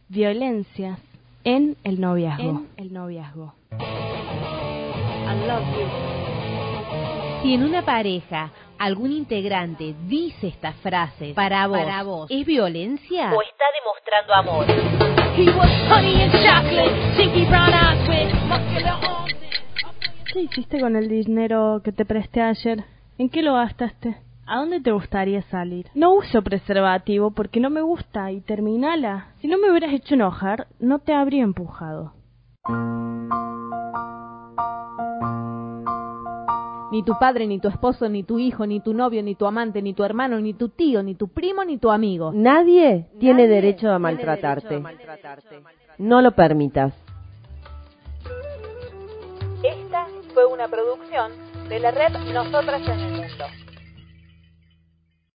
Violencias en el noviazgo. I love you. Si en una pareja algún integrante dice estas frases para vos, ¿es violencia? ¿O está demostrando amor? ¿Qué hiciste con el dinero que te presté ayer? ¿En qué lo gastaste? ¿A dónde te gustaría salir? No uso preservativo porque no me gusta y terminala. Si no me hubieras hecho enojar, no te habría empujado. Ni tu padre, ni tu esposo, ni tu hijo, ni tu novio, ni tu amante, ni tu hermano, ni tu tío, ni tu primo, ni tu amigo. Nadie tiene derecho a maltratarte. No lo permitas. Esta fue una producción de la red Nosotras en el Mundo.